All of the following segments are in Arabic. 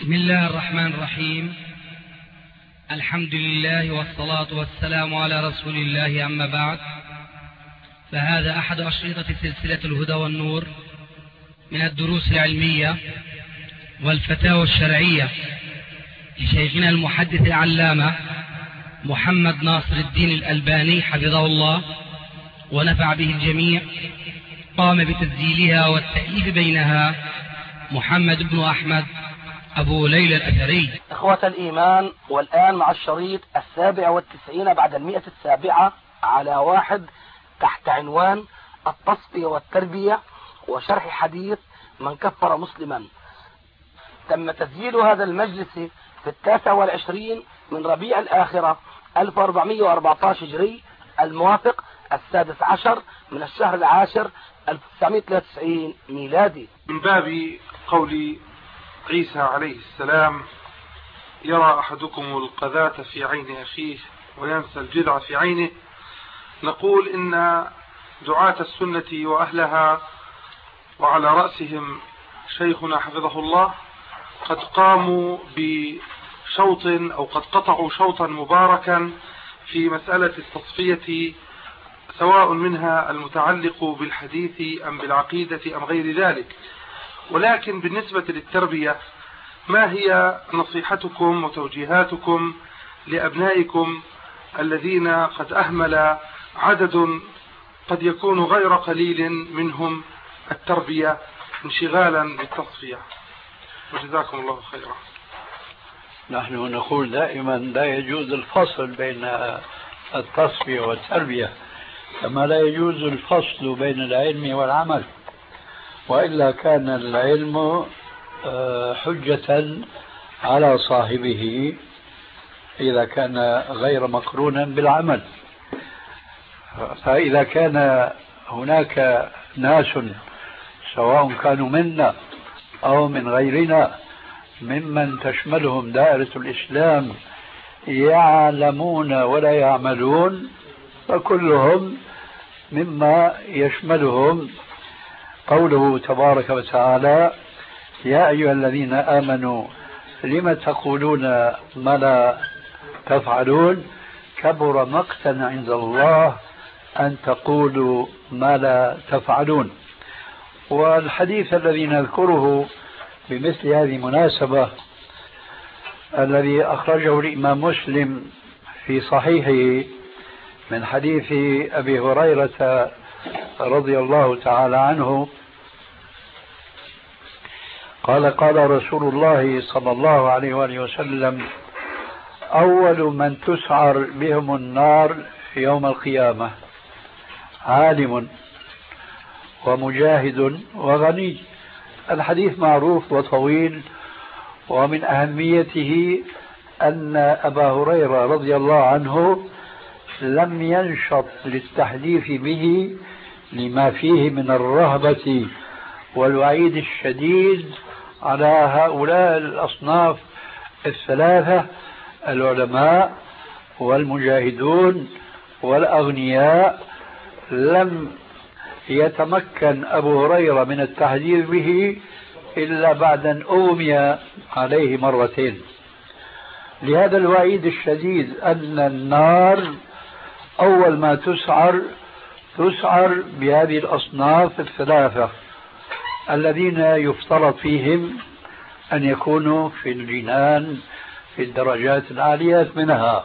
بسم الله الرحمن الرحيم. الحمد لله والصلاة والسلام على رسول الله، أما بعد، فهذا أحد أشرطة سلسلة الهدى والنور من الدروس العلمية والفتاوى الشرعية لشيخنا المحدث العلامة محمد ناصر الدين الألباني حفظه الله ونفع به الجميع. قام بتسجيلها والتأليف بينها محمد بن أحمد أبو ليلى الأثري. إخوة الإيمان، والآن مع الشريط 97 بعد 107 على 1 تحت عنوان التصفية والتربية وشرح حديث من كفر مسلما. تم تسجيل هذا المجلس في 29 من ربيع الآخرة 1414 هجري، الموافق 16 من الشهر العاشر 1993 ميلادي. من باب قول عيسى عليه السلام: يرى أحدكم القذاة في عين أخيه وينسى الجذع في عينه، نقول إن دعاة السنة وأهلها وعلى رأسهم شيخنا حفظه الله قد قاموا بشوط أو قد قطعوا شوطا مباركا في مسألة التصفية، سواء منها المتعلق بالحديث أم بالعقيدة أم غير ذلك. ولكن بالنسبة للتربية، ما هي نصيحتكم وتوجيهاتكم لأبنائكم الذين قد أهمل عدد قد يكون غير قليل منهم التربية انشغالا بالتصفية؟ وجزاكم الله خيرا. نحن نقول دائما لا يجوز الفصل بين التصفية والتربية، كما لا يجوز الفصل بين العلم والعمل، وإلا كان العلم حجة على صاحبه إذا كان غير مقرونا بالعمل. فإذا كان هناك ناس سواء كانوا منا أو من غيرنا ممن تشملهم دائرة الإسلام يعلمون ولا يعملون، فكلهم مما يشملهم قوله تبارك وتعالى: يا أيها الذين آمنوا لم تقولون ما لا تفعلون كبر مقتا عند الله أن تقولوا ما لا تفعلون. والحديث الذي نذكره بمثل هذه المناسبة الذي أخرجه الإمام مسلم في صحيحه من حديث أبي هريرة رضي الله تعالى عنه قال: قال رسول الله صلى الله عليه وآله وسلم: أول من تسعر بهم النار يوم القيامة عالم ومجاهد وغني. الحديث معروف وطويل، ومن أهميته أن أبا هريرة رضي الله عنه لم ينشط للتحديث به لما فيه من الرهبة والوعيد الشديد على هؤلاء الأصناف الثلاثة: العلماء والمجاهدون والأغنياء. لم يتمكن أبو هريرة من التحديث به إلا بعد أن أغمي عليه مرتين، لهذا الوعيد الشديد أن النار أول ما تسعر بهذه الأصناف الثلاثة الذين يفترض فيهم أن يكونوا في الجنان في الدرجات العاليات منها.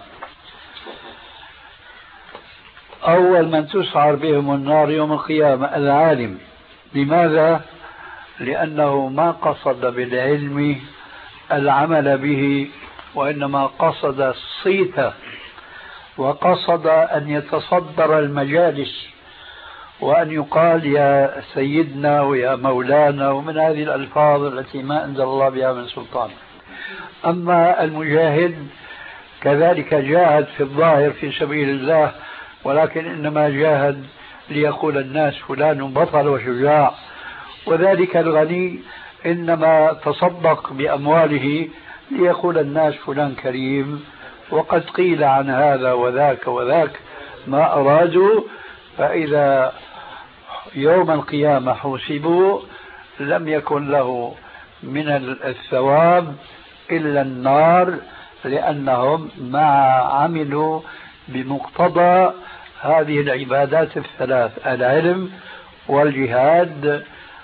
أول من تسعر بهم النار يوم القيامة العالم. لماذا؟ لأنه ما قصد بالعلم العمل به، وإنما قصد الصيت، وقصد أن يتصدر المجالس وأن يقال يا سيدنا ويا مولانا ومن هذه الألفاظ التي ما أنزل الله بها من سلطان. أما المجاهد كذلك جاهد في الظاهر في سبيل الله، ولكن إنما جاهد ليقول الناس فلان بطل وشجاع. وذلك الغني إنما تصدق بأمواله ليقول الناس فلان كريم، وقد قيل عن هذا وذاك وذاك ما أرادوا، فإذا يوم القيامة حوسبوا لم يكن له من الثواب إلا النار، لأنهم ما عملوا بمقتضى هذه العبادات الثلاث: العلم والجهاد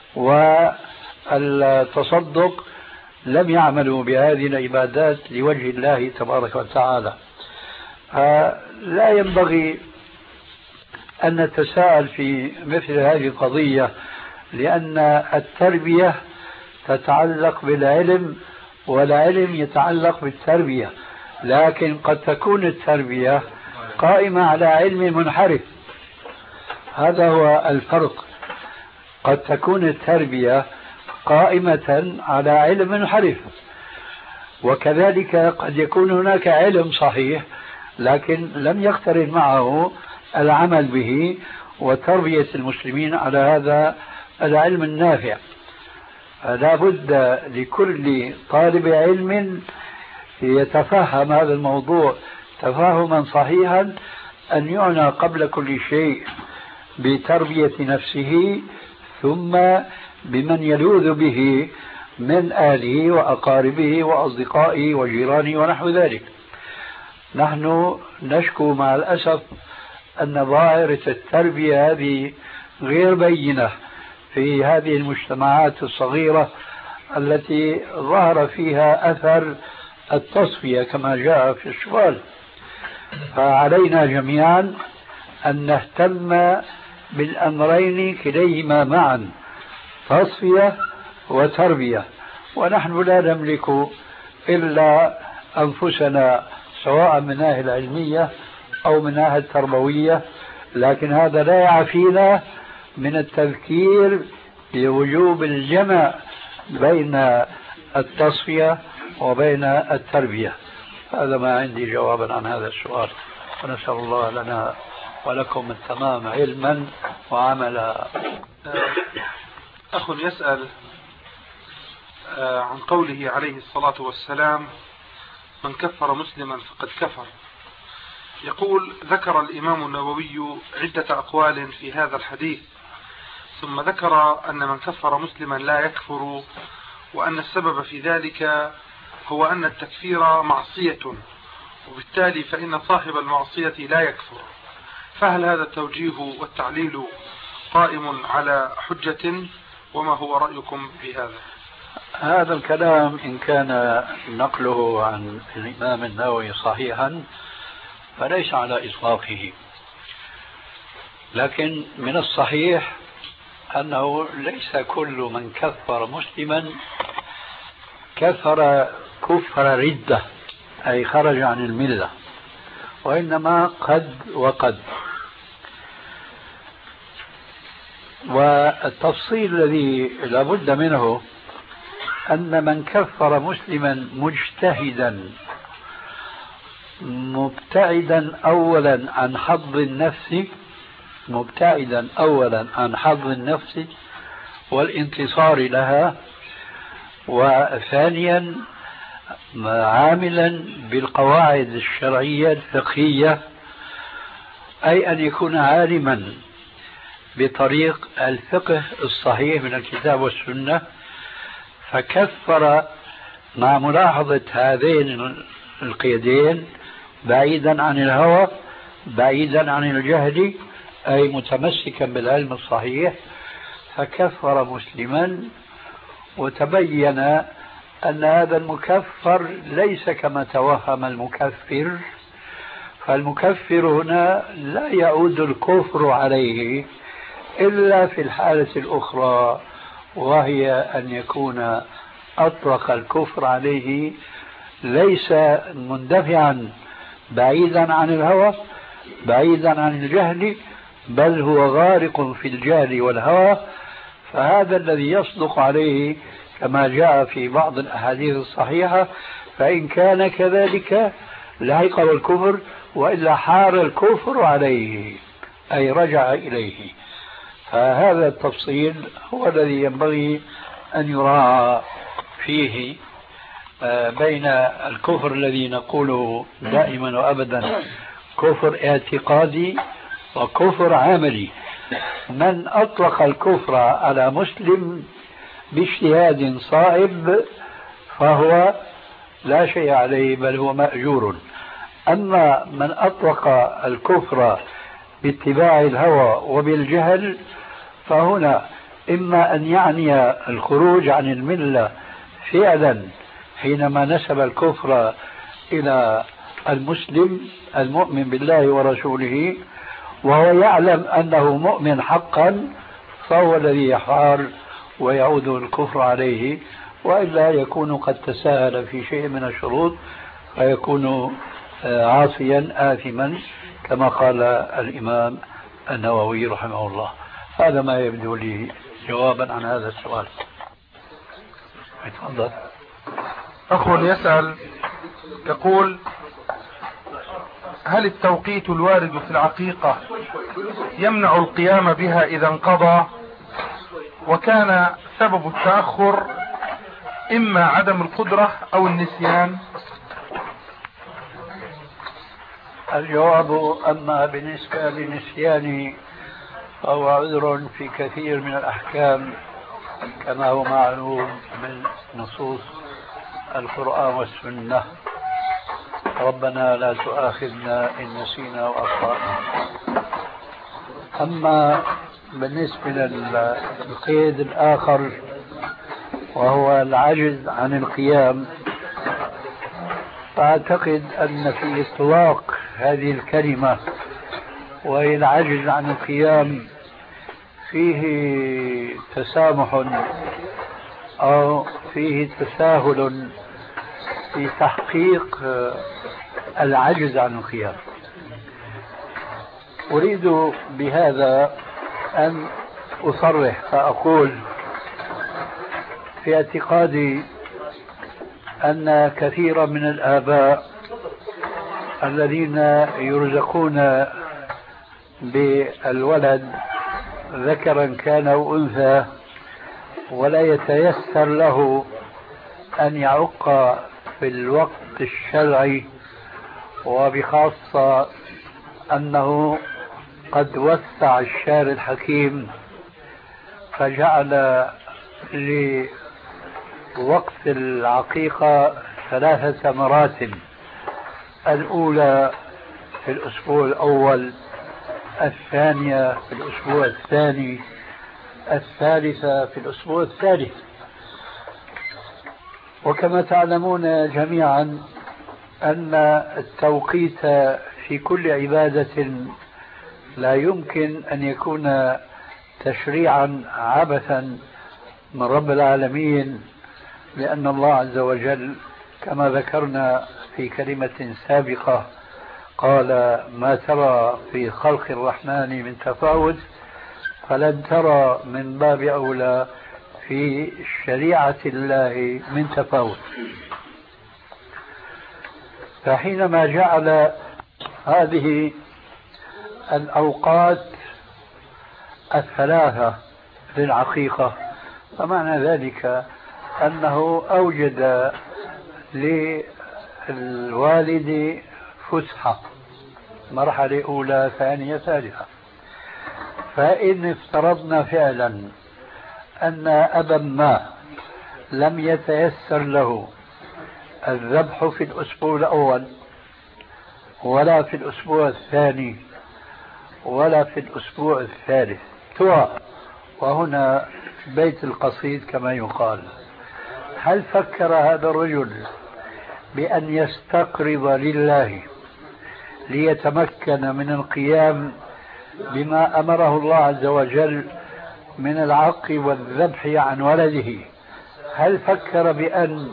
والتصدق. لم يعملوا بهذه العبادات لوجه الله تبارك وتعالى. لا ينبغي أن نتساءل في مثل هذه القضية، لأن التربية تتعلق بالعلم والعلم يتعلق بالتربية، لكن قد تكون التربية قائمة على علم منحرف. هذا هو الفرق. قد تكون التربية قائمة على علم منحرف، وكذلك قد يكون هناك علم صحيح لكن لم يقترن معه العمل به وتربية المسلمين على هذا العلم النافع. لا بد لكل طالب علم يتفهم هذا الموضوع تفاهما صحيحا أن يعنى قبل كل شيء بتربية نفسه، ثم بمن يلوذ به من أهله وأقاربه وأصدقائه وجيرانه ونحو ذلك. نحن نشكو مع الأسف أن ظاهرة التربية هذه غير بينة في هذه المجتمعات الصغيرة التي ظهر فيها أثر التصفية كما جاء في السؤال. فعلينا جميعا أن نهتم بالأمرين كليهما معا، تصفية وتربية. ونحن لا نملك إلا أنفسنا، سواء من ناحية العلمية أو من ناحية التربوية، لكن هذا لا يعفينا من التذكير بوجوب الجمع بين التصفية وبين التربية. هذا ما عندي جوابا عن هذا السؤال، ونسأل الله لنا ولكم التمام علما وعملا. أخ يسأل عن قوله عليه الصلاة والسلام: من كفر مسلما فقد كفر. يقول: ذكر الإمام النووي عدة أقوال في هذا الحديث، ثم ذكر أن من كفر مسلما لا يكفر، وأن السبب في ذلك هو أن التكفير معصية، وبالتالي فإن صاحب المعصية لا يكفر. فهل هذا التوجيه والتعليل قائم على حجة؟ وما هو رأيكم بهذا؟ هذا الكلام إن كان نقله عن الإمام النووي صحيحا فليس على إطلاقه، لكن من الصحيح أنه ليس كل من كفر مسلما كفر كفر ردة أي خرج عن الملة، وإنما قد وقد. والتفصيل الذي لا بد منه أن من كفر مسلما مجتهدا مبتعدا أولا عن حظ النفس والانتصار لها، وثانيا عاملا بالقواعد الشرعية الفقهية، أي أن يكون عالما بطريق الفقه الصحيح من الكتاب والسنة، فكفر مع ملاحظة هذين القيدين: بعيدا عن الهوى، بعيدا عن الجهل، أي متمسكا بالعلم الصحيح، فكفر مسلما. وتبين أن هذا المكفر ليس كما توهم المكفر، فالمكفر هنا لا يعود الكفر عليه إلا في الحالة الأخرى، وهي أن يكون أطلق الكفر عليه ليس مندفعا بعيدا عن الهوى، بعيدا عن الجهل، بل هو غارق في الجهل والهوى. فهذا الذي يصدق عليه كما جاء في بعض الأحاديث الصحيحة، فإن كان كذلك لحقه الكفر، وإلا حار الكفر عليه أي رجع إليه. فهذا التفصيل هو الذي ينبغي أن يراعى فيه بين الكفر الذي نقوله دائما وأبدا كفر اعتقادي وكفر عملي. من أطلق الكفر على مسلم باجتهاد صائب فهو لا شيء عليه بل هو مأجور. أما من أطلق الكفر باتباع الهوى وبالجهل فهنا إما أن يعني الخروج عن الملة فعلا حينما نسب الكفر إلى المسلم المؤمن بالله ورسوله وهو يعلم أنه مؤمن حقا، فهو الذي يحار ويعود الكفر عليه، وإلا يكون قد تساهل في شيء من الشروط فيكون عاصيا آثما كما قال الإمام النووي رحمه الله. هذا ما يبدو لي جوابا عن هذا السؤال. تفضل. أخ يسأل يقول: هل التوقيت الوارد في العقيقة يمنع القيام بها إذا انقضى؟ وكان سبب التأخر إما عدم القدرة أو النسيان؟ الجواب: أما بالنسبة للنسيان فهو عذر في كثير من الأحكام كما هو معلوم من نصوص القرآن والسنة. ربنا لا تؤاخذنا إن نسينا وأخطأنا. أما بالنسبة للقيد الآخر وهو العجز عن القيام، فأعتقد أن في إطلاق هذه الكلمة وهي العجز عن القيام فيه تسامح أو فيه تساهل في تحقيق العجز عن القيام. أريد بهذا أن أصرح فأقول في اعتقادي أن كثيرا من الآباء الذين يرزقون بالولد ذكرا كان أو أنثى ولا يتيسر له أن يعق في الوقت الشرعي، وبخاصة أنه قد وسع الشارع الحكيم فجعل لوقت العقيقة 3 مراتب: الأولى في الأسبوع الأول، الثانية في الأسبوع الثاني، الثالثة في الأسبوع الثالث. وكما تعلمون جميعا أن التوقيت في كل عبادة لا يمكن أن يكون تشريعا عبثا من رب العالمين، لأن الله عز وجل كما ذكرنا في كلمة سابقة قال: ما ترى في خلق الرحمن من تفاوت فلن ترى من باب أولى في شريعة الله من تفاوت. فحينما جعل هذه الأوقات 3 للعقيقة فمعنى ذلك أنه أوجد للوالد فسحة، مرحلة أولى ثانية ثالثة. فإن افترضنا فعلا أن أبا ما لم يتيسر له الذبح في الأسبوع الأول ولا في الأسبوع الثاني ولا في الأسبوع الثالث، وهنا بيت القصيد كما يقال، هل فكر هذا الرجل بأن يستقرض لله ليتمكن من القيام بما أمره الله عز وجل من العق والذبح عن ولده؟ هل فكر بأن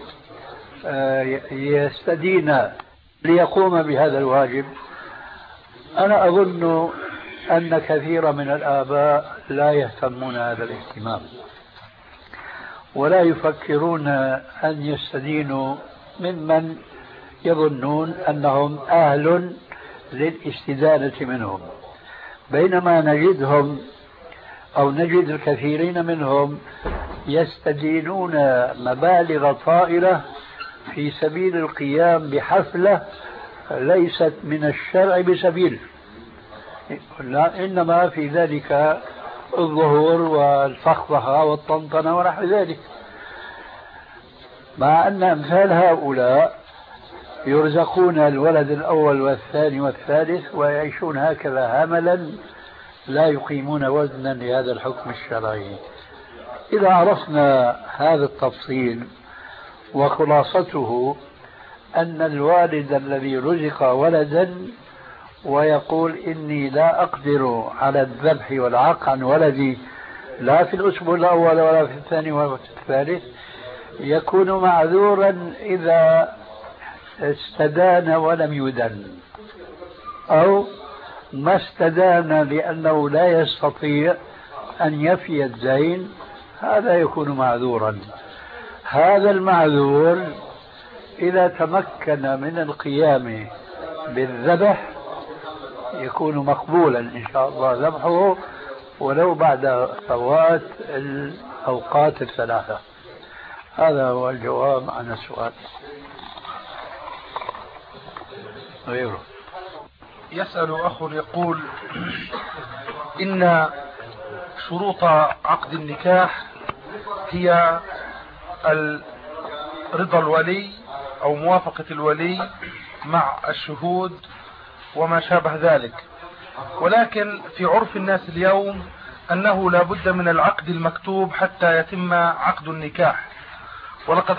يستدين ليقوم بهذا الواجب؟ أنا أظن أن كثير من الآباء لا يهتمون هذا الاهتمام ولا يفكرون أن يستدينوا ممن يظنون أنهم أهل للاستدانة منهم، بينما نجدهم أو نجد الكثيرين منهم يستدينون مبالغ طائلة في سبيل القيام بحفلة ليست من الشرع بسبيل، لا إنما في ذلك الظهور والفخفخة والطنطنة ونحو ذلك. مع أن أمثال هؤلاء يرزقون الولد الأول والثاني والثالث ويعيشون هكذا هملا لا يقيمون وزنا لهذا الحكم الشرعي. إذا عرفنا هذا التفصيل وخلاصته أن الوالد الذي رزق ولدا ويقول إني لا أقدر على الذبح والعق عن ولدي لا في الأسبوع الأول ولا في الثاني ولا في الثالث، يكون معذورا إذا استدان ولم يدن، أو ما استدان لأنه لا يستطيع أن يفي الدين، هذا يكون معذورا. هذا المعذور إذا تمكن من القيام بالذبح يكون مقبولا إن شاء الله ذبحه ولو بعد فوات الأوقات الثلاثة. هذا هو الجواب عن السؤال. غيره يسأل أخ يقول إن شروط عقد النكاح هي رضا الولي أو موافقة الولي مع الشهود وما شابه ذلك، ولكن في عرف الناس اليوم أنه لا بد من العقد المكتوب حتى يتم عقد النكاح. ولقد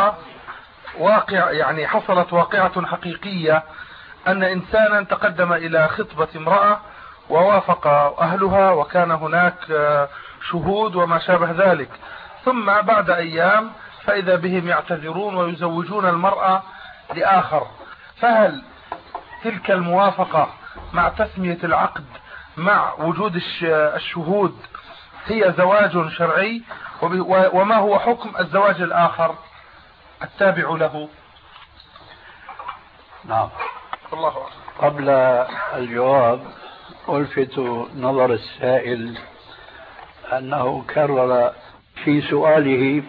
حصلت واقعة حقيقية أن إنسانا تقدم إلى خطبة امرأة ووافق أهلها وكان هناك شهود وما شابه ذلك، ثم بعد أيام فإذا بهم يعتذرون ويزوجون المرأة لآخر. فهل تلك الموافقة مع تسمية العقد مع وجود الشهود هي زواج شرعي؟ وما هو حكم الزواج الآخر التابع له؟ نعم. الله أكبر. قبل الجواب ألفت نظر السائل أنه كرر في سؤاله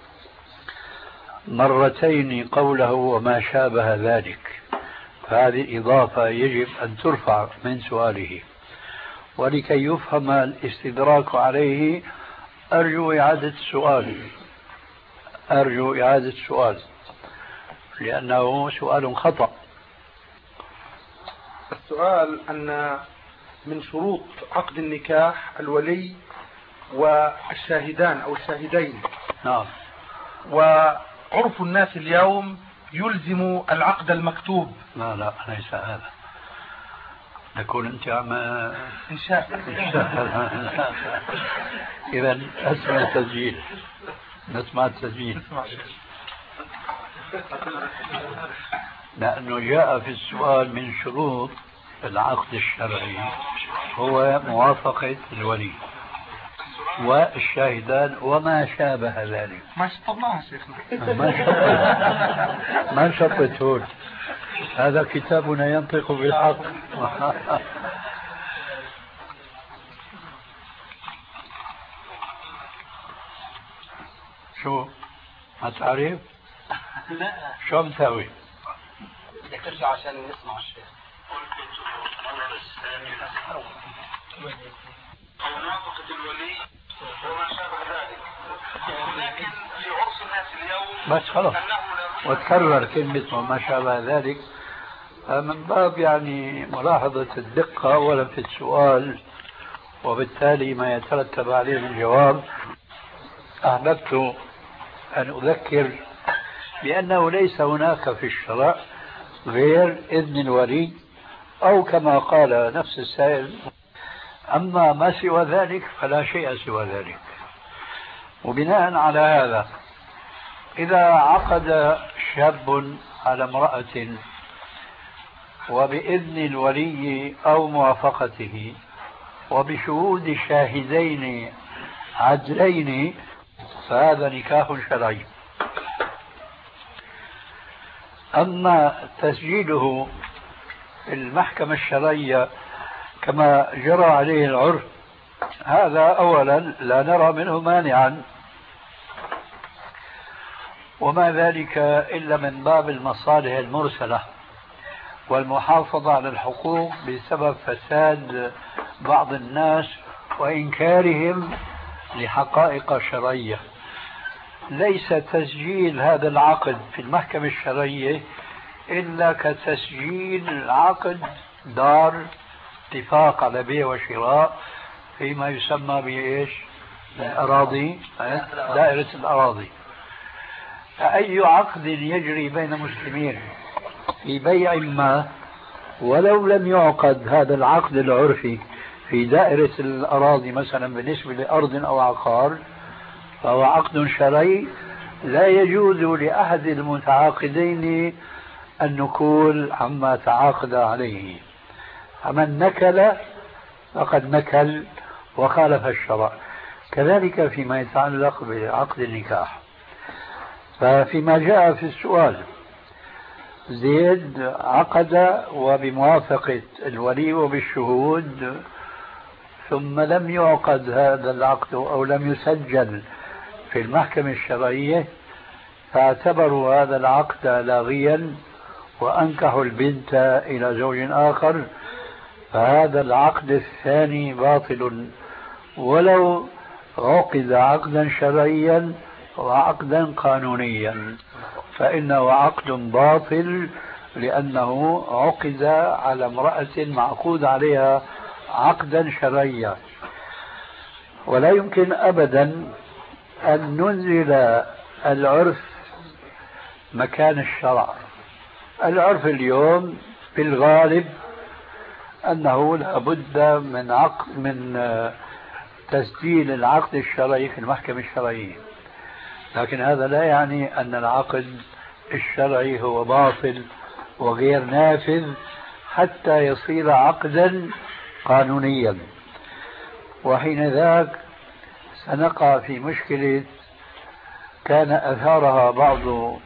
مرتين قوله وما شابه ذلك، فهذه إضافة يجب أن ترفع من سؤاله، ولكي يفهم الاستدراك عليه أرجو إعادة السؤال لأنه سؤال خطأ. السؤال أن من شروط عقد النكاح الولي والشاهدان أو الشاهدين. نعم. وعرف الناس اليوم يلزم العقد المكتوب. لا ليس هذا، نكون أنت عم إنشاء. إذا أسمع التسجيل، نسمع التسجيل، لأنه جاء في السؤال من شروط العقد الشرعي هو موافقة الولي والشاهدان وما شابه ذلك. ما شطبناها شيخنا. ما شطت هون، هذا كتابنا ينطق بالحق. شو ما تعرف؟ لا. شو مسوي؟ بدك ترجع عشان نسمع الشيخ. أو موافقة الولي وما شابه ذلك، لكن في عرف الناس اليوم بس خلاص وتكرر كلمة وما شابه ذلك من باب ملاحظة الدقة أولا في السؤال وبالتالي ما يترتب عليه من جواب. أحببت أن أذكر بأنه ليس هناك في الشرع غير إذن الولي أو كما قال نفس السائل، أما ما سوى ذلك فلا شيء سوى ذلك. وبناء على هذا إذا عقد شاب على امرأة وبإذن الولي أو موافقته وبشهود شاهدين عدلين فهذا نكاح شرعي. أما تسجيله في المحكمة الشرعية كما جرى عليه العرف هذا أولا لا نرى منه مانعا، وما ذلك إلا من باب المصالح المرسلة والمحافظة على الحقوق بسبب فساد بعض الناس وإنكارهم لحقائق شرعية. ليس تسجيل هذا العقد في المحكمة الشرعية إلا كتسجيل عقد دار اتفاق على بيع وشراء فيما يسمى بإيش؟ الأراضي، دائرة الأراضي. أي عقد يجري بين مسلمين في بيع ما ولو لم يعقد هذا العقد العرفي في دائرة الأراضي مثلا بالنسبة لأرض أو عقار، فهو عقد شرعي لا يجوز لأحد المتعاقدين النكول عما تعاقد عليه. فمن نكل فقد نكل وخالف الشرع. كذلك فيما يتعلق بعقد النكاح. ففيما جاء في السؤال، زيد عقد وبموافقة الولي وبالشهود، ثم لم يعقد هذا العقد أو لم يسجل في المحكمة الشرعية، فاعتبروا هذا العقد لاغيا وأنكحوا البنت إلى زوج آخر، فهذا العقد الثاني باطل ولو عقد عقدا شرعيا وعقدا قانونيا، فإنه عقد باطل لأنه عقد على امرأة معقود عليها عقدا شرعيا. ولا يمكن أبدا أن ننزل العرف مكان الشرع. العرف اليوم في الغالب أنه لا بد من تسجيل العقد الشرعي في المحكمة الشرعية، لكن هذا لا يعني أن العقد الشرعي هو باطل وغير نافذ حتى يصير عقدا قانونيا. وحين ذاك سنقع في مشكلة كان أثارها بعض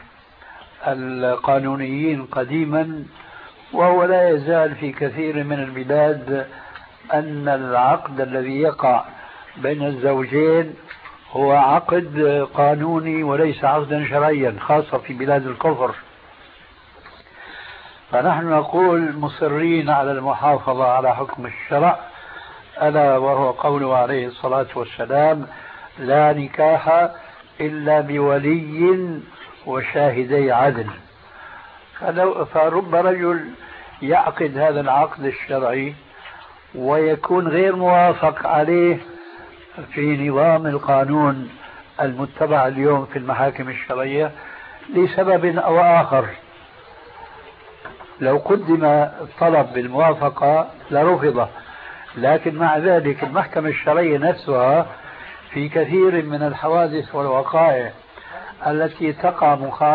القانونيين قديما، وهو لا يزال في كثير من البلاد، أن العقد الذي يقع بين الزوجين هو عقد قانوني وليس عقدا شرعيا، خاصة في بلاد الكفر. فنحن نقول مصرين على المحافظة على حكم الشرع، ألا وهو قوله عليه الصلاة والسلام: لا نكاح إلا بولي وشاهدي عدل. فرب رجل يعقد هذا العقد الشرعي ويكون غير موافق عليه في نظام القانون المتبع اليوم في المحاكم الشرعية لسبب أو آخر. لو قدم الطلب بالموافقة لرفضه، لكن مع ذلك المحكمة الشرعية نفسها في كثير من الحوادث والوقائع التي تقع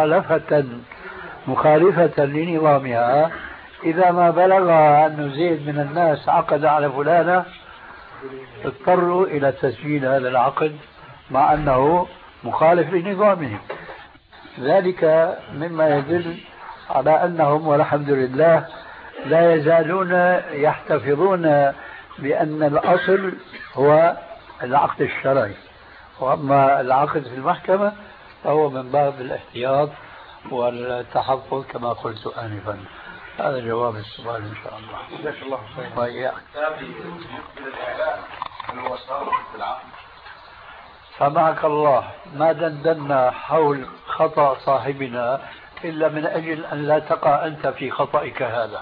مخالفة لنظامها، إذا ما بلغها أن زيد من الناس عقد على فلانة اضطروا إلى تسجيل هذا العقد مع أنه مخالف لنظامهم. ذلك مما يدل على أنهم والحمد لله لا يزالون يحتفظون بأن الأصل هو العقد الشرعي، وأما العقد في المحكمة فهو من باب الاحتياط والتحفظ كما قلت آنفا. هذا جواب السؤال إن شاء الله. جزاك الله خير. وإياك. سمعك الله، ما دندنا حول خطأ صاحبنا إلا من أجل أن لا تقع أنت في خطئك هذا.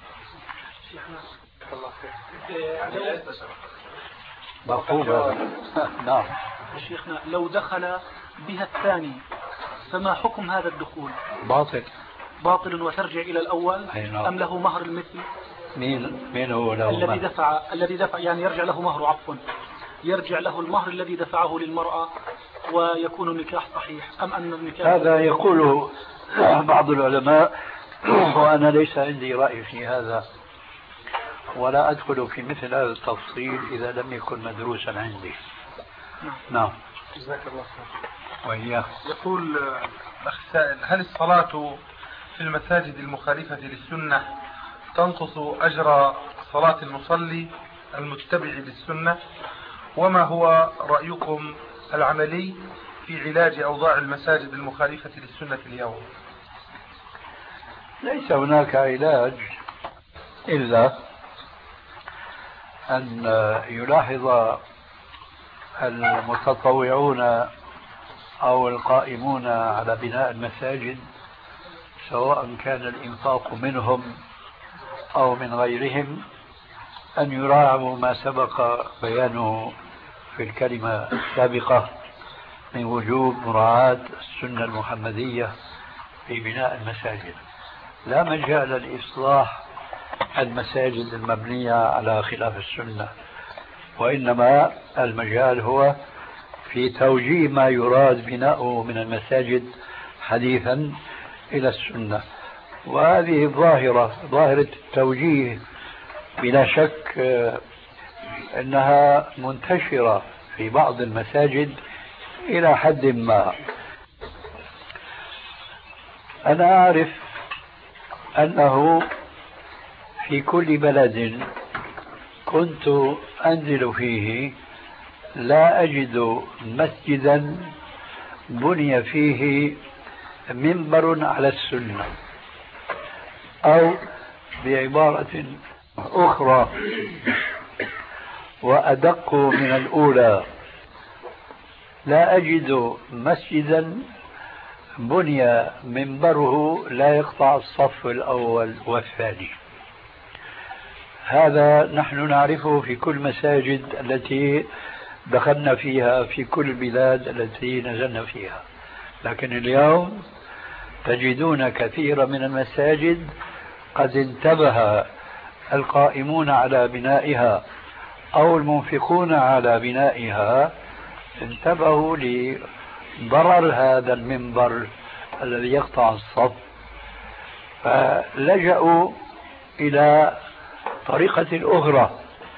مفهوم. نعم. شيخنا، لو دخل بها الثاني فما حكم هذا الدخول؟ باطل وترجع إلى الأول أم له مهر المثل؟ مين هو له الذي دفع يعني يرجع له مهر، عفوا يرجع له المهر الذي دفعه للمرأة ويكون النكاح صحيح، أم أن النكاح هذا يقوله بعض العلماء وأنا ليس عندي رأي في هذا ولا أدخل في مثل هذا التفصيل إذا لم يكن مدروسا عندي. نعم. جزاك الله خير. وإياك. يقول الأخ السائل: هل الصلاة في المساجد المخالفة للسنة تنقص أجر صلاة المصلي المتبع للسنة؟ وما هو رأيكم العملي في علاج أوضاع المساجد المخالفة للسنة اليوم؟ ليس هناك علاج إلا أن يلاحظ المتطوعون أو القائمون على بناء المساجد، سواء كان الإنفاق منهم أو من غيرهم، أن يراعوا ما سبق بيانه في الكلمة السابقة من وجوب مراعاة السنة المحمدية في بناء المساجد. لا مجال لإصلاح المساجد المبنية على خلاف السنة، وإنما المجال هو في توجيه ما يراد بناؤه من المساجد حديثا إلى السنة. وهذه ظاهرة التوجيه بلا شك أنها منتشرة في بعض المساجد إلى حد ما. أنا أعرف أنه في كل بلد كنت أنزل فيه لا أجد مسجدا بني فيه منبر على السنة، أو بعبارة أخرى وأدق من الأولى، لا أجد مسجدا بني منبره لا يقطع الصف الأول والثاني. هذا نحن نعرفه في كل مساجد التي دخلنا فيها في كل البلاد التي نزلنا فيها، لكن اليوم تجدون كثير من المساجد قد انتبه القائمون على بنائها أو المنفقون على بنائها، انتبهوا لضرر هذا المنبر الذي يقطع الصف، فلجأوا إلى طريقة أخرى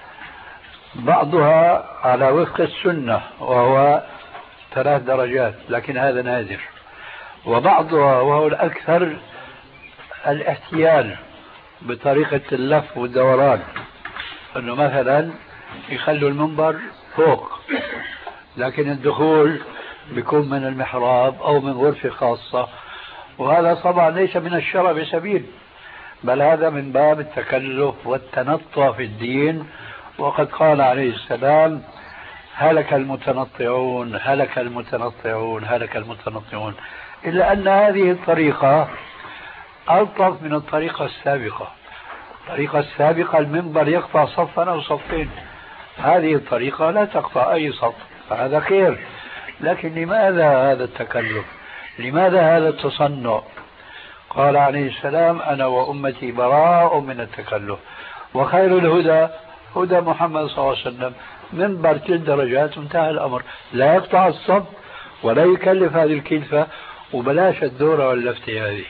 بعضها على وفق السنة وهو 3 درجات، لكن هذا نادر، وبعضها وهو الأكثر الاحتيال بطريقة اللف والدوران، أنه مثلا يخلوا المنبر فوق لكن الدخول بيكون من المحراب أو من غرفة خاصة، وهذا طبعا ليس من الشرع بسبيل، بل هذا من باب التكلف والتنطع في الدين. وقد قال عليه السلام: هلك المتنطعون هلك المتنطعون هلك المتنطعون. إلا أن هذه الطريقة ألطف من الطريقة السابقة. الطريقة السابقة المنبر يقطع صفا أو صفين، هذه الطريقة لا تقطع أي صف، فهذا خير. لكن لماذا هذا التكلف؟ لماذا هذا التصنع؟ قال عليه السلام: أنا وأمتي براء من التكلف، وخير الهدى هدى محمد صلى الله عليه وسلم، منبر 3 درجات وانتهى الأمر، لا يقطع الصف ولا يكلف هذه الكلفة، وبلاش الدورة واللفتة هذه.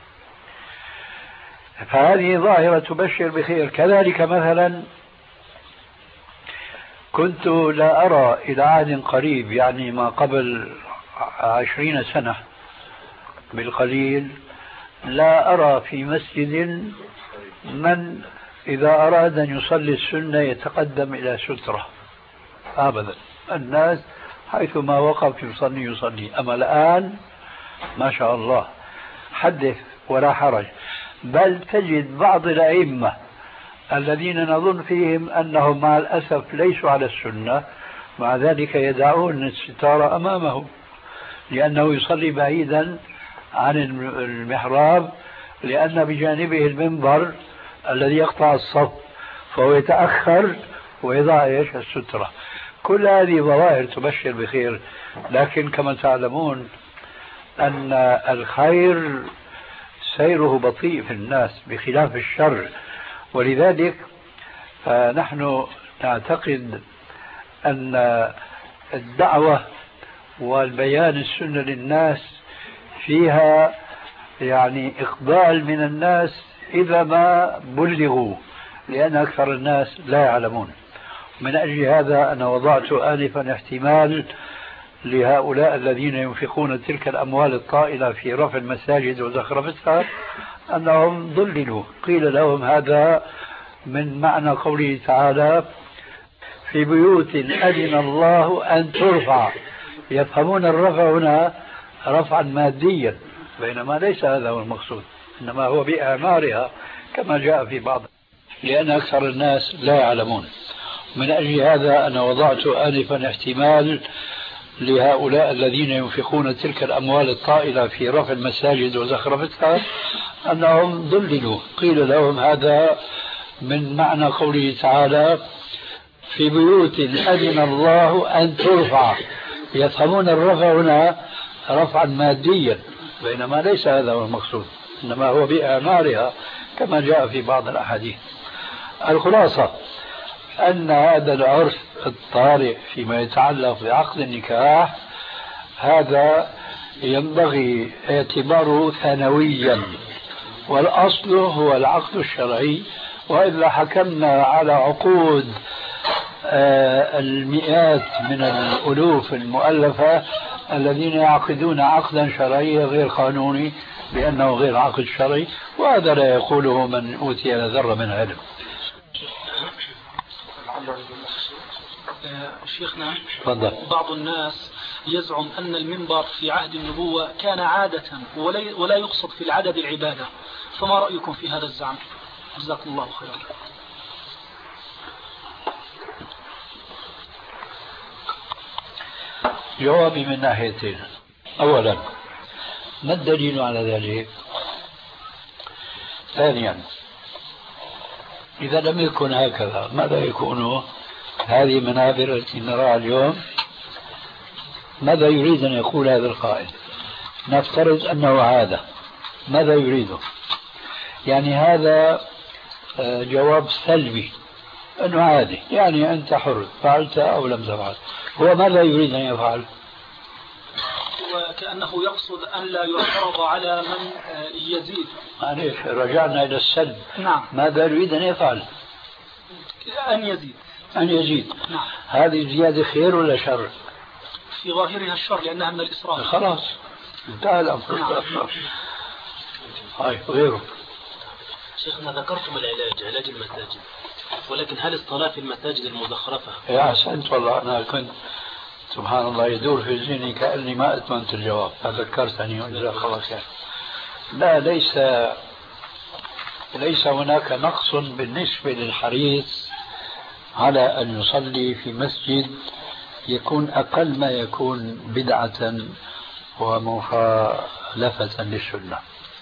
فهذه ظاهرة تبشر بخير. كذلك مثلا كنت لا أرى إلى عهد قريب، يعني ما قبل 20 سنة بالقليل، لا أرى في مسجد من إذا أراد أن يصلي السنة يتقدم إلى سترة أبدا، الناس حيثما وقف يصلي. أما الآن ما شاء الله حدث ولا حرج، بل تجد بعض الأئمة الذين نظن فيهم أنهم مع الأسف ليسوا على السنة، مع ذلك يدعون الستارة أمامه لأنه يصلي بعيدا عن المحراب، لأن بجانبه المنبر الذي يقطع الصف، فهو يتأخر ويضع السترة. كل هذه ظواهر تبشر بخير، لكن كما تعلمون أن الخير سيره بطيء في الناس بخلاف الشر، ولذلك نحن نعتقد أن الدعوة والبيان السنة للناس فيها يعني إقبال من الناس إذا ما بلغوا، لأن أكثر الناس لا يعلمون. من أجل هذا أنا وضعت آنفا احتمال لهؤلاء الذين ينفقون تلك الأموال الطائلة في رفع المساجد وزخرفتها أنهم ضللوا. قيل لهم هذا من معنى قوله تعالى: في بيوت أذن الله أن ترفع. يفهمون الرفع هنا رفعا ماديا، بينما ليس هذا هو المقصود، إنما هو بإعمارها كما جاء في بعض، لأن أكثر الناس لا يعلمون. من أجل هذا أنا وضعت آنفا احتمال لهؤلاء الذين ينفقون تلك الأموال الطائلة في رفع المساجد وزخرفتها أنهم ضللوا. قيل لهم هذا من معنى قوله تعالى في بيوت أذن الله أن ترفع، يفهمون الرفع هنا رفعا ماديا، بينما ليس هذا هو المقصود، إنما هو بإعمارها كما جاء في بعض الأحاديث. الخلاصة أن هذا العرف الطارئ فيما يتعلق بعقد النكاح هذا ينبغي اعتباره ثانويا، والأصل هو العقد الشرعي. وإذا حكمنا على عقود المئات من الألوف المؤلفة الذين يعقدون عقدا شرعيا غير قانوني لأنه غير عقد شرعي، وهذا لا يقوله من أوتي ذرة من علم. شيخنا تفضل. بعض الناس يزعم أن المنبر في عهد النبوة كان عادة ولا يقصد في العدد العبادة، فما رأيكم في هذا الزعم؟ جزاكم الله خيرا. جوابي من ناحيتين. أولا، ما الدليل على ذلك؟ ثانيا، إذا لم يكن هكذا ماذا يكون؟ هذه المنابر التي نراها اليوم ماذا يريد أن يقول هذا القائل؟ نفترض أنه عادة، ماذا يريده؟ يعني هذا جواب سلبي أنه عادي، يعني أنت حر فعلت أو لم تفعل. هو ماذا يريد أن يفعل؟ وكأنه يقصد أن لا يعترض على من يزيد. معليش رجعنا إلى السلب. نعم. ماذا يريد أن يفعل؟ أن يزيد. أن يزيد. نعم. هذه الزيادة خير ولا شر؟ في ظاهرها الشر لأنها من الإسراف. خلاص انتهى الأمر. نعم. هاي غيره. شيخنا ذكرتم علاج المساجد، ولكن هل الصلاة في المساجد المزخرفة؟ يا أحسنت والله. أنا كنت سبحان الله يدور في ذهني كأني ما أتمنت الجواب، فذكرتني وجزاك الله خير. لا، ليس هناك نقص بالنسبة للحريص على أن يصلي في مسجد يكون أقل ما يكون بدعة ومخالفة للسنة.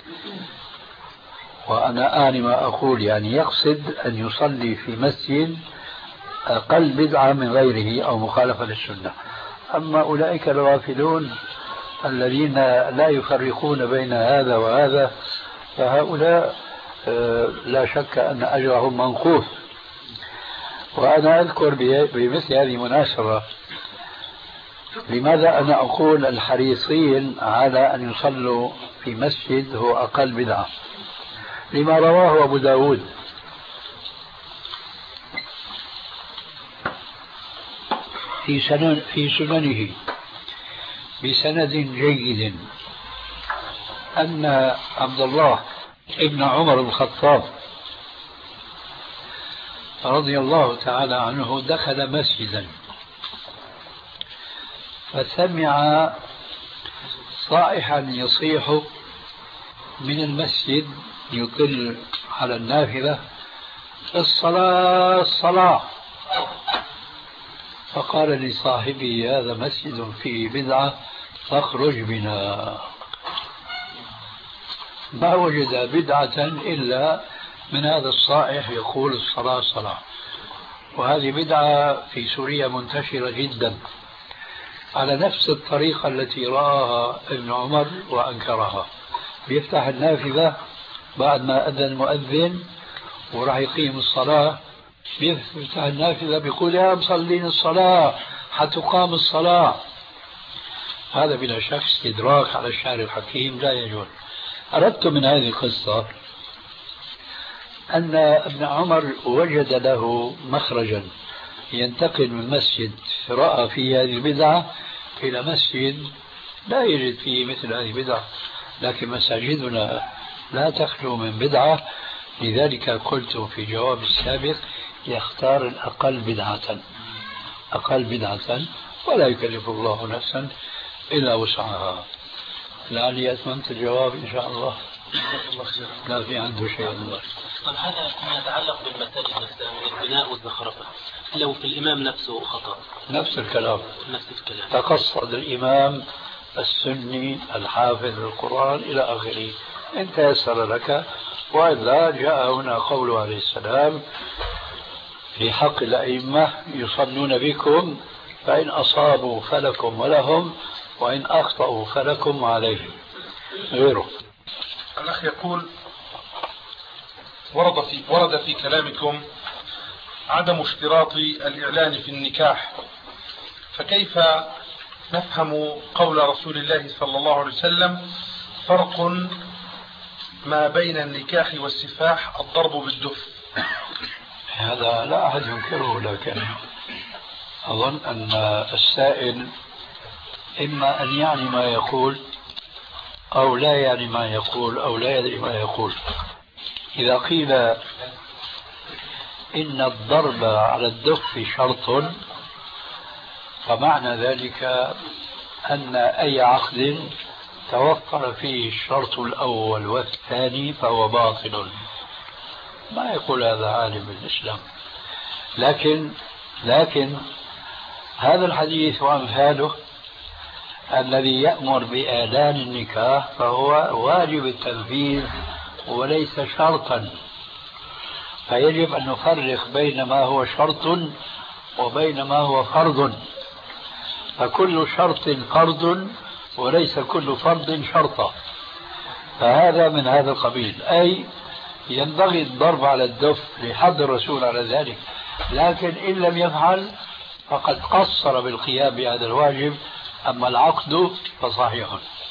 وأنا آنما أقول يعني يقصد أن يصلي في مسجد أقل بدعة من غيره أو مخالفة للسنة. أما أولئك الغافلون الذين لا يفرقون بين هذا وهذا فهؤلاء لا شك أن أجرهم منقوص. وأنا أذكر بمثل هذه المناسبة لماذا أنا أقول الحريصين على أن يصلوا في مسجد هو أقل بدعة، لما رواه أبو داود في سننه بسند جيد أن عبد الله ابن عمر بن الخطاب رضي الله تعالى عنه دخل مسجدا فسمع صائحا يصيح من المسجد يطل على النافذة: الصلاة الصلاة. فقال لصاحبه: هذا مسجد فيه بدعة فاخرج بنا. ما وجد بدعة إلا من هذا الصائح يقول الصلاة الصلاة. وهذه بدعة في سوريا منتشرة جدا على نفس الطريقة التي رآها ابن عمر وأنكرها. بيفتح النافذة بعد ما أذن المؤذن وراح يقيم الصلاة، بيفتح النافذة بيقول: يا مصلين الصلاة حتقام الصلاة. هذا بلا شك استدراك على الشعر الحكيم لا يجوز. أردت من هذه القصة أن ابن عمر وجد له مخرجا ينتقل من مسجد رأى فيه هذه البدعة إلى مسجد لا يجد فيه مثل هذه البدعة، لكن مساجدنا لا تخلو من بدعة. لذلك قلت في جواب السابق يختار الأقل بدعة ولا يكلف الله نفسا إلا وسعها. لعلي أتممت الجواب إن شاء الله. لا في عنده شيء. طب هذا فيما يتعلق بالمساجد نفسها من البناء والزخرفة، لو في الإمام نفسه خطأ نفس الكلام. الكلام تقصد الإمام السني الحافظ القرآن إلى آخره، إن تيسر لك، وإلا جاء هنا قوله عليه السلام في حق الأئمة يصلون بكم فإن أصابوا فلكم ولهم وإن أخطأوا فلكم وعليهم. غيره. الأخ يقول ورد في كلامكم عدم اشتراط الإعلان في النكاح، فكيف نفهم قول رسول الله صلى الله عليه وسلم فرق ما بين النكاح والسفاح الضرب بالدف؟ هذا لا أحد ينكره، لكن أظن أن السائل إما أن يعني ما يقول أو لا يعني ما يقول أو لا يدري ما يقول. إذا قيل إن الضرب على الدف شرط، فمعنى ذلك أن أي عقد توفر فيه الشرط الأول والثاني فهو باطل. ما يقول هذا عالم الإسلام، لكن هذا الحديث وأمثاله الذي يأمر بإعلان النكاح فهو واجب التنفيذ وليس شرطا، فيجب أن نفرق بين ما هو شرط وبين ما هو فرض، فكل شرط فرض وليس كل فرض شرطا، فهذا من هذا القبيل. أي ينبغي الضرب على الدف لحد الرسول على ذلك، لكن إن لم يفعل فقد قصر بالقيام بهذا الواجب، أما العقد فصحيح.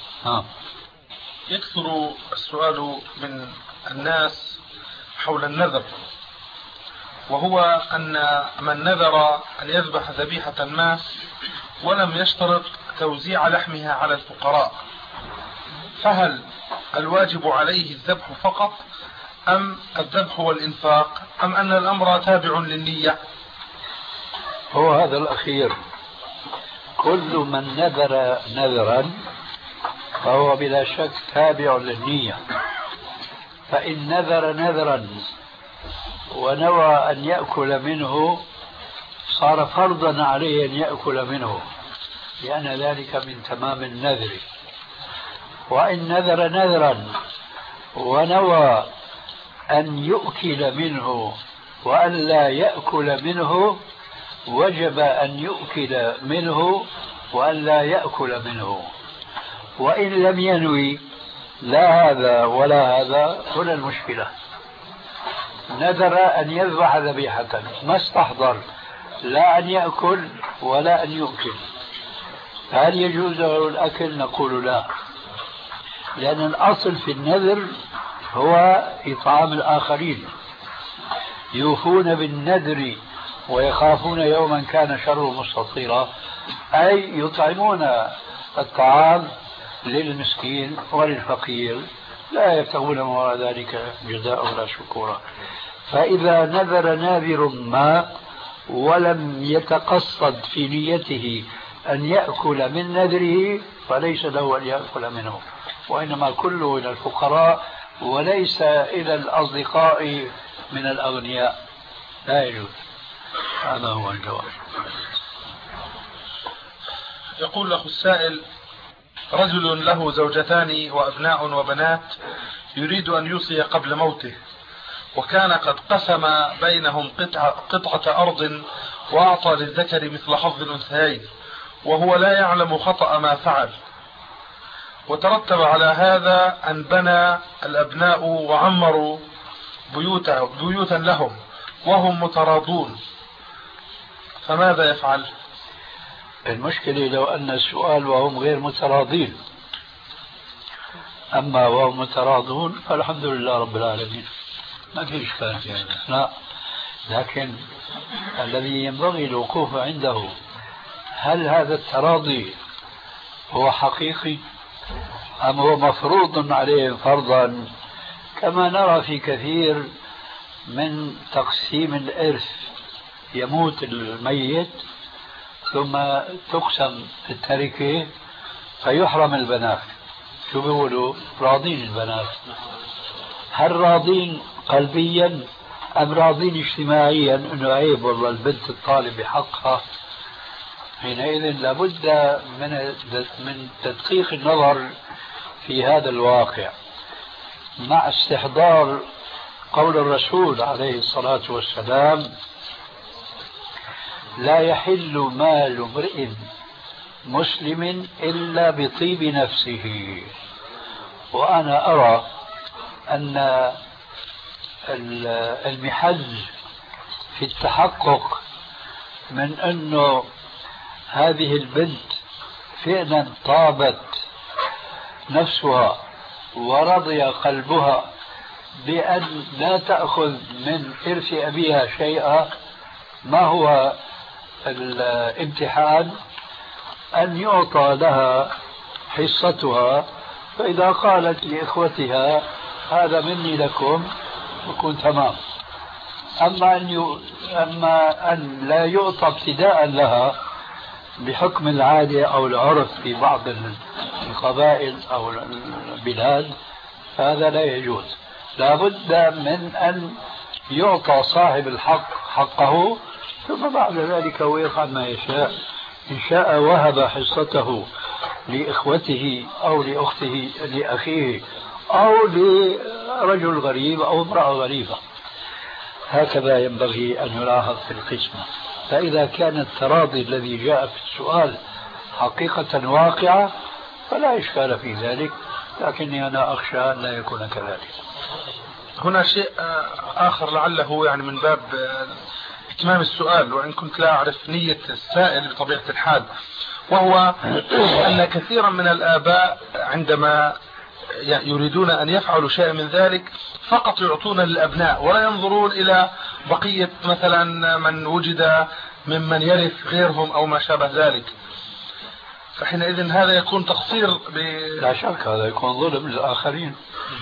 يكثر السؤال من الناس حول النذر، وهو أن من نذر أن يذبح ذبيحة ما ولم يشترط توزيع لحمها على الفقراء، فهل الواجب عليه الذبح فقط أم الذبح والإنفاق، أم أن الأمر تابع للنية؟ هو هذا الأخير. كل من نذر نذرا فهو بلا شك تابع للنية، فإن نذر نذرا ونوى أن يأكل منه صار فرضا عليه أن يأكل منه، لأن ذلك من تمام النذر. وإن نذر نذرا ونوى أن يؤكل منه وأن لا يأكل منه وجب أن يؤكل منه وأن لا يأكل منه. وإن لم ينوي لا هذا ولا هذا، هنا المشكلة. نذر أن يذبح ذبيحة ما استحضر لا أن يأكل ولا أن يؤكل، هل يجوز له الأكل؟ نقول لا، لأن الأصل في النذر هو إطعام الآخرين، يوفون بالنذر ويخافون يوما كان شره مستطيرا، أي يطعمون الطعام للمسكين وللفقير، لا يبتغون وراء ذلك جزاء ولا شكورا. فإذا نذر ناذر ما ولم يتقصد في نيته أن يأكل من نذره فليس له أن يأكل منه، وإنما كله إلى الفقراء وليس إلى الأصدقاء من الأغنياء، لا يجوز. هذا هو الجواب. يقول له السائل: رجل له زوجتان وأبناء وبنات يريد أن يوصي قبل موته، وكان قد قسم بينهم قطعة أرض وأعطى للذكر مثل حظ الأنثيين، وهو لا يعلم خطأ ما فعل، وترتب على هذا أن بنى الأبناء وعمروا بيوتا لهم وهم متراضون، فماذا يفعل؟ المشكلة لو أن السؤال وهم غير متراضين، أما وهم متراضون فالحمد لله رب العالمين، ما في إشكال في هذا. لا، لكن الذي ينبغي الوقوف عنده هل هذا التراضي هو حقيقي أم هو مفروض عليهم فرضا، كما نرى في كثير من تقسيم الإرث، يموت الميت ثم تقسم التركة فيحرم البنات. شو بيقولوا؟ راضين البنات. هل راضين قلبيا أم راضين اجتماعيا أنه عيب والله البنت الطالب بحقها؟ حينئذ لابد من تدقيق النظر في هذا الواقع مع استحضار قول الرسول عليه الصلاة والسلام: لا يحل مال امرئ مسلم إلا بطيب نفسه. وأنا أرى أن المحل في التحقق من أنه هذه البنت فعلا طابت نفسها ورضي قلبها بأن لا تأخذ من إرث أبيها شيئا، ما هو الامتحان؟ أن يعطى لها حصتها، فإذا قالت لإخوتها هذا مني لكم يكون تمام. أما أن لا يعطى ابتداء لها بحكم العادة أو العرف في بعض القبائل أو البلاد، فهذا لا يجوز. لا بد من أن يعطى صاحب الحق حقه، ثم بعد ذلك هو يفعل ما يشاء. إن شاء وهب حصته لإخوته أو لأخته لأخيه أو لرجل غريب أو امرأة غريبة. هكذا ينبغي أن يلاحظ في القسمة. فإذا كان التراضي الذي جاء في السؤال حقيقة واقعة فلا إشكال في ذلك، لكني أنا أخشى أن لا يكون كذلك. هنا شيء آخر لعله يعني من باب إتمام السؤال، وإن كنت لا أعرف نية السائل بطبيعة الحال، وهو أن كثيرا من الآباء عندما يريدون أن يفعلوا شيء من ذلك فقط يعطون للأبناء ولا ينظرون إلى بقية مثلا من وجد ممن يرث غيرهم أو ما شابه ذلك. فحينئذ هذا يكون تقصير لا شك هذا يكون ظلم للآخرين.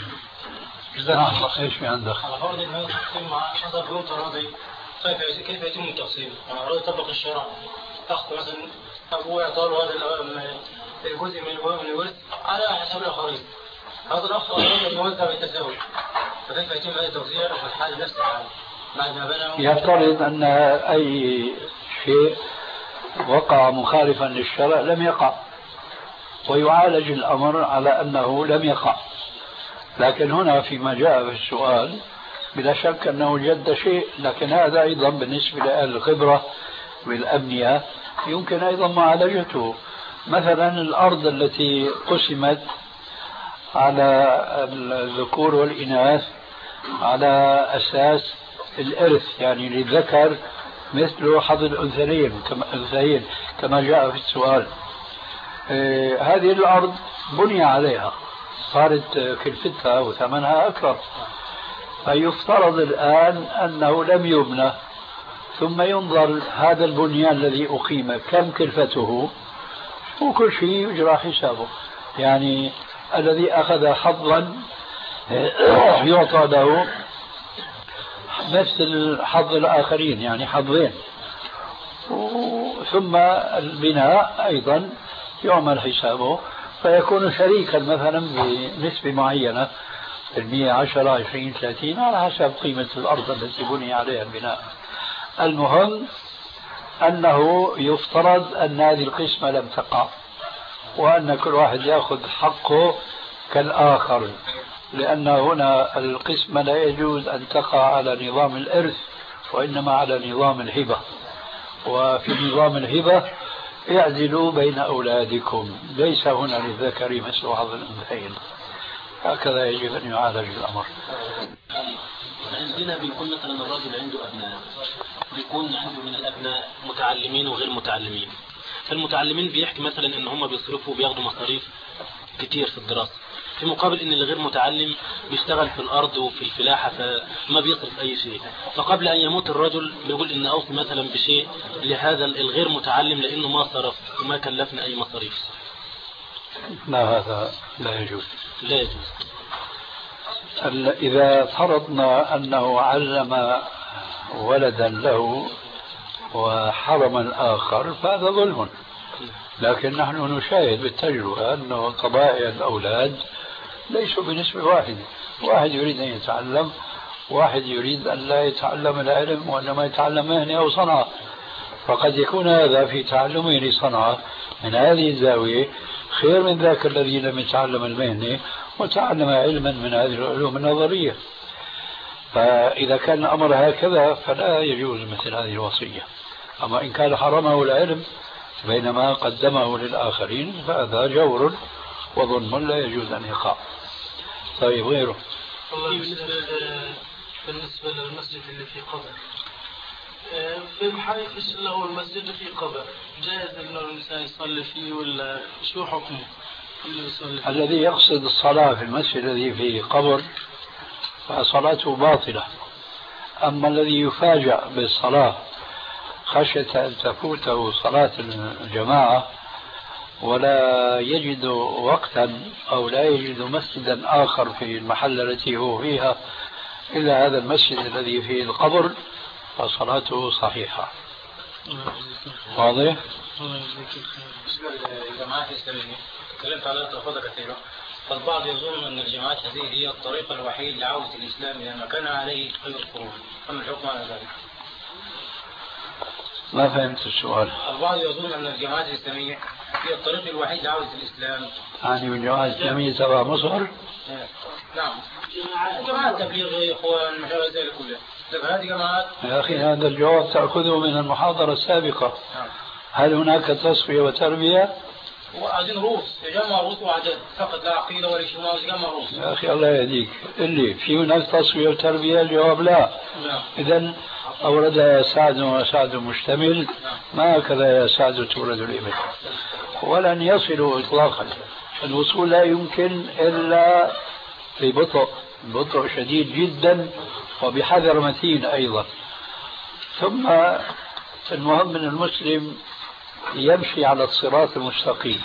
ايش في عندك؟ على فرض انه يقسم مع حسب بيوت راضي، كيف يتم التقسيم؟ راضي يطبق الشرع، اخذ مثلا ابوه يعطى له هذا الجزء من الورث على حسب الاخرين، هذا الاخ راضي يوزع بالتساوي، فكيف يتم هذا التوزيع في الحال نفس الحال بعد ما بنى؟ يفترض ان اي شيء وقع مخالفا للشرع لم يقع، ويعالج الامر على انه لم يقع. لكن هنا فيما جاء في السؤال بلا شك أنه جد شيء، لكن هذا أيضا بالنسبة لأهل الخبرة والأبنية يمكن أيضا معالجته. مثلا الأرض التي قسمت على الذكور والإناث على أساس الإرث، يعني للذكر مثل حظ الأنثيين كما جاء في السؤال، هذه الأرض بني عليها، صارت كلفتها وثمنها أكثر، فيفترض الآن أنه لم يبنى، ثم ينظر هذا البنيان الذي أقيم كم كلفته، وكل شيء يجرى حسابه. يعني الذي أخذ حظا يعطى له مثل حظ الآخرين، يعني حظين، ثم البناء أيضا يعمل حسابه، فيكون شريكا مثلا بنسبة معينة، 10 20 30 على حسب قيمة الأرض التي بني عليها البناء. المهم أنه يفترض أن هذه القسمة لم تقع، وأن كل واحد يأخذ حقه كالآخر، لأن هنا القسمة لا يجوز أن تقع على نظام الإرث وإنما على نظام الهبة. وفي نظام الهبة اعدلوا بين أولادكم، ليس هنا للذكر مثل حظ الأنثيين. هكذا يجب أن يعالج الأمر. عندنا بيكون مثلا الرجل عنده أبناء، بيكون عنده من الأبناء متعلمين وغير متعلمين، فالمتعلمين بيحكي مثلا إن هم بيصرفوا بياخدوا مصاريف كتير في الدراسة، في مقابل ان الغير متعلم بيشتغل في الارض وفي الفلاحة فما بيصرف اي شيء. فقبل ان يموت الرجل بيقول ان اوصي مثلا بشيء لهذا الغير متعلم لانه ما صرف وما كلفنا اي مصاريف. لا، هذا لا يجوز. لا يجوز. اذا فرضنا انه علم ولدا له وحرم الاخر فهذا ظلم. لكن نحن نشاهد بالتجربة أنه طبائع الأولاد ليسوا بنسبة واحدة، واحد يريد أن يتعلم واحد يريد أن لا يتعلم العلم وإنما يتعلم مهنة أو صنعة، فقد يكون هذا في تعلمه لصنعة من هذه الزاوية خير من ذاك الذي لم يتعلم المهنة وتعلم علما من هذه العلوم النظرية. فإذا كان الأمر هكذا فلا يجوز مثل هذه الوصية. أما إن كان حرمه العلم بينما قدمه للآخرين فهذا جور وظلم لا يجوز أن يقع. طيب غيره. بالنسبة للمسجد اللي في قبر، في محايفش له المسجد اللي في قبر، جائز انه الانسان يصلي فيه ولا شو حكمه؟ الذي يقصد الصلاة في المسجد الذي في قبر فصلاته باطلة. أما الذي يفاجأ بالصلاة خشية أن تفوته صلاة الجماعة ولا يجد وقتا أو لا يجد مسجدا آخر في المحل التي هو فيها إلا هذا المسجد الذي فيه القبر فصلاته صحيحة. واضح؟ بالنسبة للجماعات الإسلامية تكلمت على تفاضل كثيرة، فالبعض يظن أن الجماعات هذه هي الطريق الوحيد لعودة الإسلام إلى ما كان عليه قبل القرون، فما الحكم على ذلك؟ ما فهمت السؤال. البعض يظن أن الجماعات الإسلامية هي الطريق الوحيد لعودة الإسلام. يعني الجماعات الإسلامية تبع مصر؟ نعم، جماعات تبليغ إخوان ما شابه ذلك كله. هذه جماعات يا أخي هذا الجواب تأخذه من المحاضرة السابقة. هل هناك تصفية وتربية؟ وعايزين روس، يجمع روس وعدد فقط لا عقيدة ولا اجتماع، يجمع روس. يا أخي الله يهديك، اللي في هناك تصفية وتربية الجواب لا. إذن أورد سعد وسعد مشتمل، ما هكذا يا سعد تورد الإبل، ولن يصلوا إطلاقا. الوصول لا يمكن إلا ببطء شديد جدا وبحذر متين أيضا. ثم المهم من المسلم يمشي على الصراط المستقيم،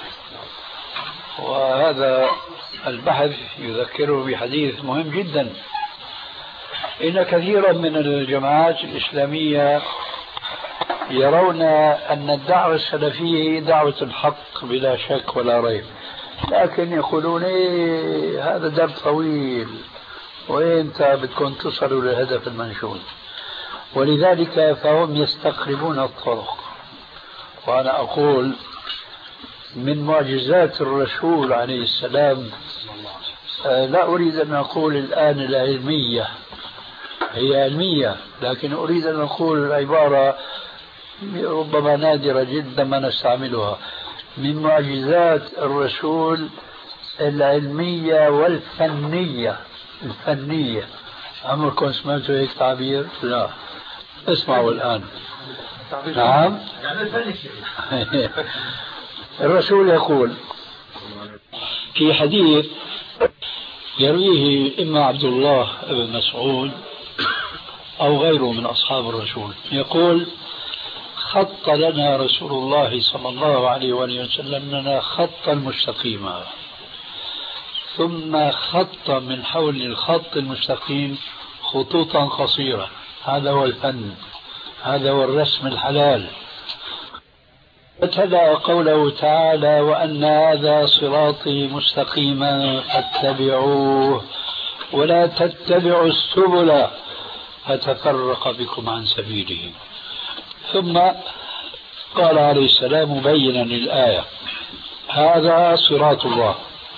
وهذا البحث يذكره بحديث مهم جدا. إن كثيرا من الجماعات الإسلامية يرون أن الدعوة السلفية دعوة الحق بلا شك ولا ريب، لكن يقولون هذا درب طويل وإنت بدكم تصلوا للهدف المنشود، ولذلك فهم يستقربون الطرق. وأنا أقول من معجزات الرسول عليه السلام، لا أريد أن أقول الآن العلمية، هي علمية، لكن أريد أن أقول العبارة ربما نادرة جدا ما نستعملها، من معجزات الرسول العلمية والفنية. الفنية عمركم سمعتوا هيك تعبير؟ لا، اسمعوا الآن. نعم. الرسول يقول في حديث يرويه إما عبد الله بن مسعود أو غيره من أصحاب الرسول، يقول خط لنا رسول الله صلى الله عليه وسلم لنا خطا مستقيما، ثم خط من حول الخط المستقيم خطوطا قصيرة. هذا هو الفن، هذا هو الرسم الحلال. وتلا قوله تعالى وأن هذا صراطي مستقيما فاتبعوه ولا تتبعوا السبل فتفرق بكم عن سبيله. ثم قال عليه السلام مبينا للآية هذا صراط الله،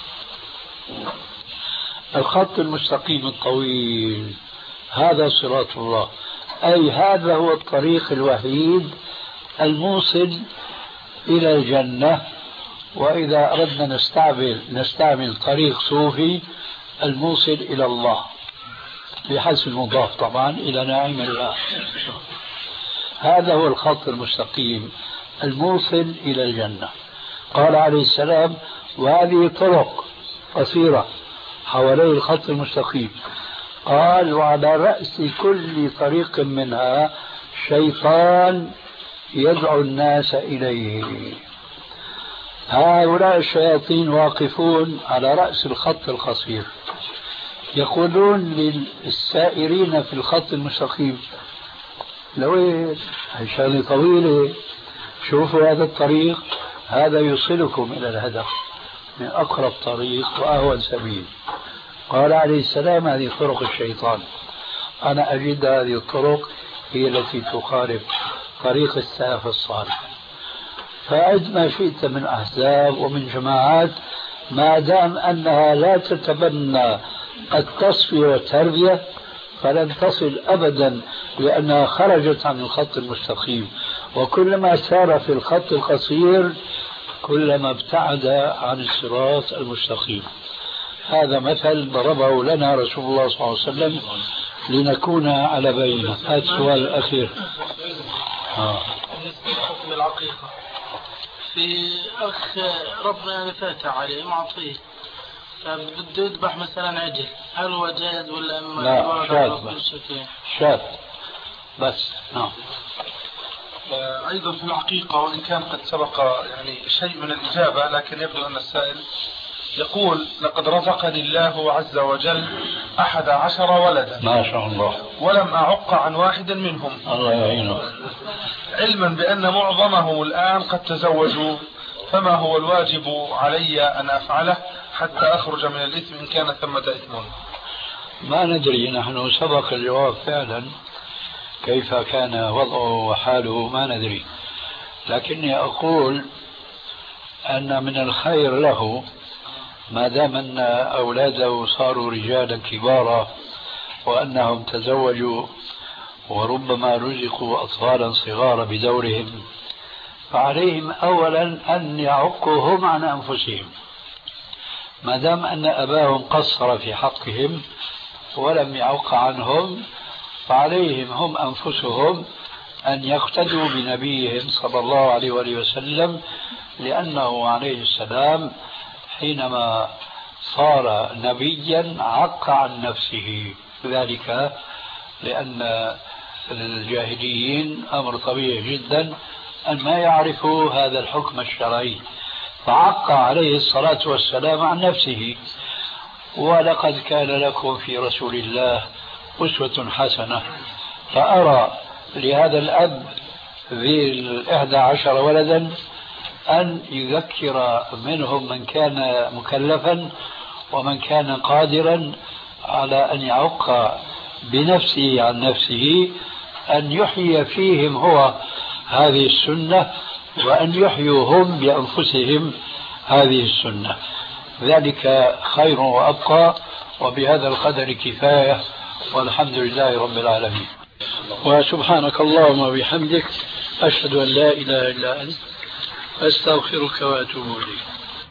الخط المستقيم الطويل هذا صراط الله، أي هذا هو الطريق الوحيد الموصل إلى الجنة. وإذا أردنا نستعمل طريق صوفي الموصل إلى الله بحسب المضاف طبعا إلى نعيم الله. هذا هو الخط المستقيم الموصل إلى الجنة. قال عليه السلام وهذه طرق قصيرة حوالي الخط المستقيم. قال وعلى رأس كل طريق منها شيطان يدعو الناس إليه. هؤلاء الشياطين واقفون على رأس الخط القصير يقولون للسائرين في الخط المستقيم لو هي شغلة طويلة، شوفوا هذا الطريق، هذا يوصلكم إلى الهدف من أقرب طريق وأهون سبيل. قال عليه السلام هذه طرق الشيطان. أنا أجد هذه الطرق هي التي تخالف طريق السلف الصالح. فعد ما شئت من أحزاب ومن جماعات ما دام أنها لا تتبنى التصفية والتربية فلن تصل أبدا، لأنها خرجت عن الخط المستقيم، وكلما سار في الخط القصير كلما ابتعد عن الصراط المستقيم. هذا مثل ضربه لنا رسول الله صلى الله عليه وسلم لنكون على بينة. هذا السؤال الأخير. حكم العقيقة في أخ ربنا يعني فاتح عليه معطيه فبده يذبح مثلا عجل، هل هو جائز ولا أما لا؟ شاذ بس. أيضا في العقيقة، وإن كان قد سبق يعني شيء من الإجابة، لكن يبدو أن السائل يقول: لقد رزقني الله عز وجل 11 ولدا ما شاء الله، ولم أعق عن واحد منهم، الله يعينه، علما بأن معظمهم الآن قد تزوجوا، فما هو الواجب علي أن أفعله حتى أخرج من الإثم إن كان ثمة إثم؟ ما ندري، نحن سبق الجواب فعلا كيف كان وضعه وحاله ما ندري، لكني أقول أن من الخير له ما دام أن أولاده صاروا رجالا كبارا وأنهم تزوجوا وربما رزقوا أطفالا صغارا بدورهم، فعليهم أولا أن يعقوا هم عن أنفسهم، ما دام أن أباهم قصر في حقهم ولم يعق عنهم، فعليهم هم أنفسهم أن يقتدوا بنبيهم صلى الله عليه وآله وسلم، لأنه عليه السلام حينما صار نبيا عق عن نفسه، ذلك لأن الجاهليين أمر طبيعي جدا أن ما يعرفوا هذا الحكم الشرعي، فعق عليه الصلاة والسلام عن نفسه. ولقد كان لكم في رسول الله أسوة حسنة، فأرى لهذا الأب ذي 11 ولدا أن يذكر منهم من كان مكلفا ومن كان قادرا على أن يعق بنفسه عن نفسه، أن يحيي فيهم هو هذه السنة وأن يحيوا هم بأنفسهم هذه السنة، ذلك خير وأبقى. وبهذا القدر كفاية، والحمد لله رب العالمين. وسبحانك اللهم وبحمدك، أشهد أن لا إله إلا أنت، أستغفرك وأتوب إليك.